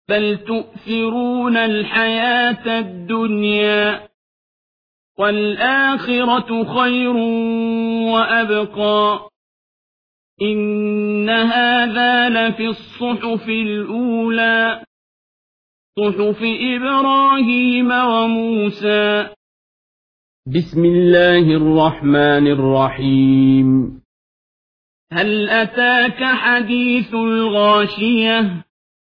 بل تؤثرون الحياة الدنيا والآخرة خير وأبقى إن هذا لفي الصحف الأولى صحف إبراهيم وموسى. بسم الله الرحمن الرحيم. هل أتاك حديث الغاشية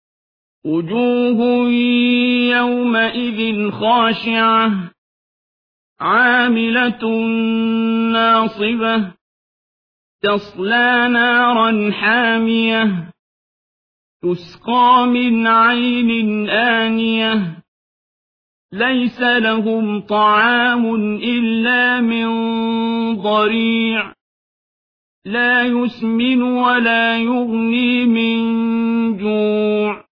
وجوه يومئذ خاشعة عاملة ناصبة تصلى نارا حامية تسقى من عين آنية ليس لهم طعام إلا من ضريع لا يسمن ولا يغني من جوع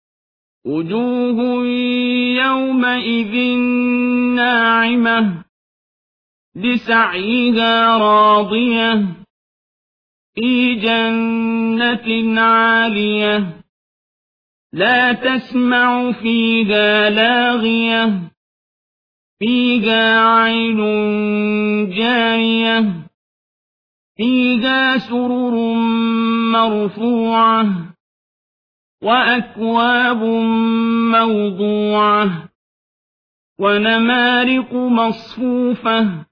وجوه يومئذ ناعمة لسعيها راضية في جنة عالية لا تسمع فيها لاغية فيها عين جارية فيها سرر مرفوعة وأكواب موضوعة ونمارق مصفوفة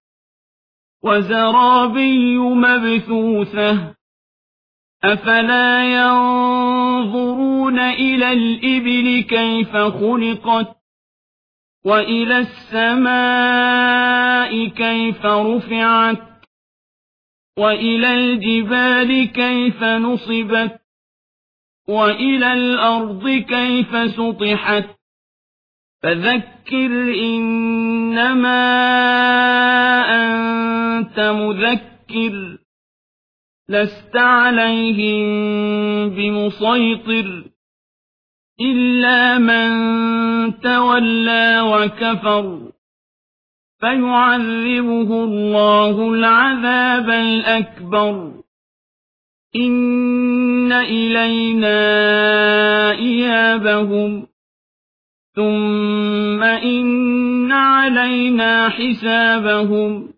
وزرابي مبثوثة أفلا ينظرون إلى الإبل كيف خلقت وإلى السماء كيف رفعت وإلى الجبال كيف نصبت وإلى الأرض كيف سطحت فذكر إنما أنت مذكر لست عليهم بمسيطر إلا من تولى وكفر فيعذبه الله العذاب الأكبر إن إلينا إيابهم ثم إن علينا حسابهم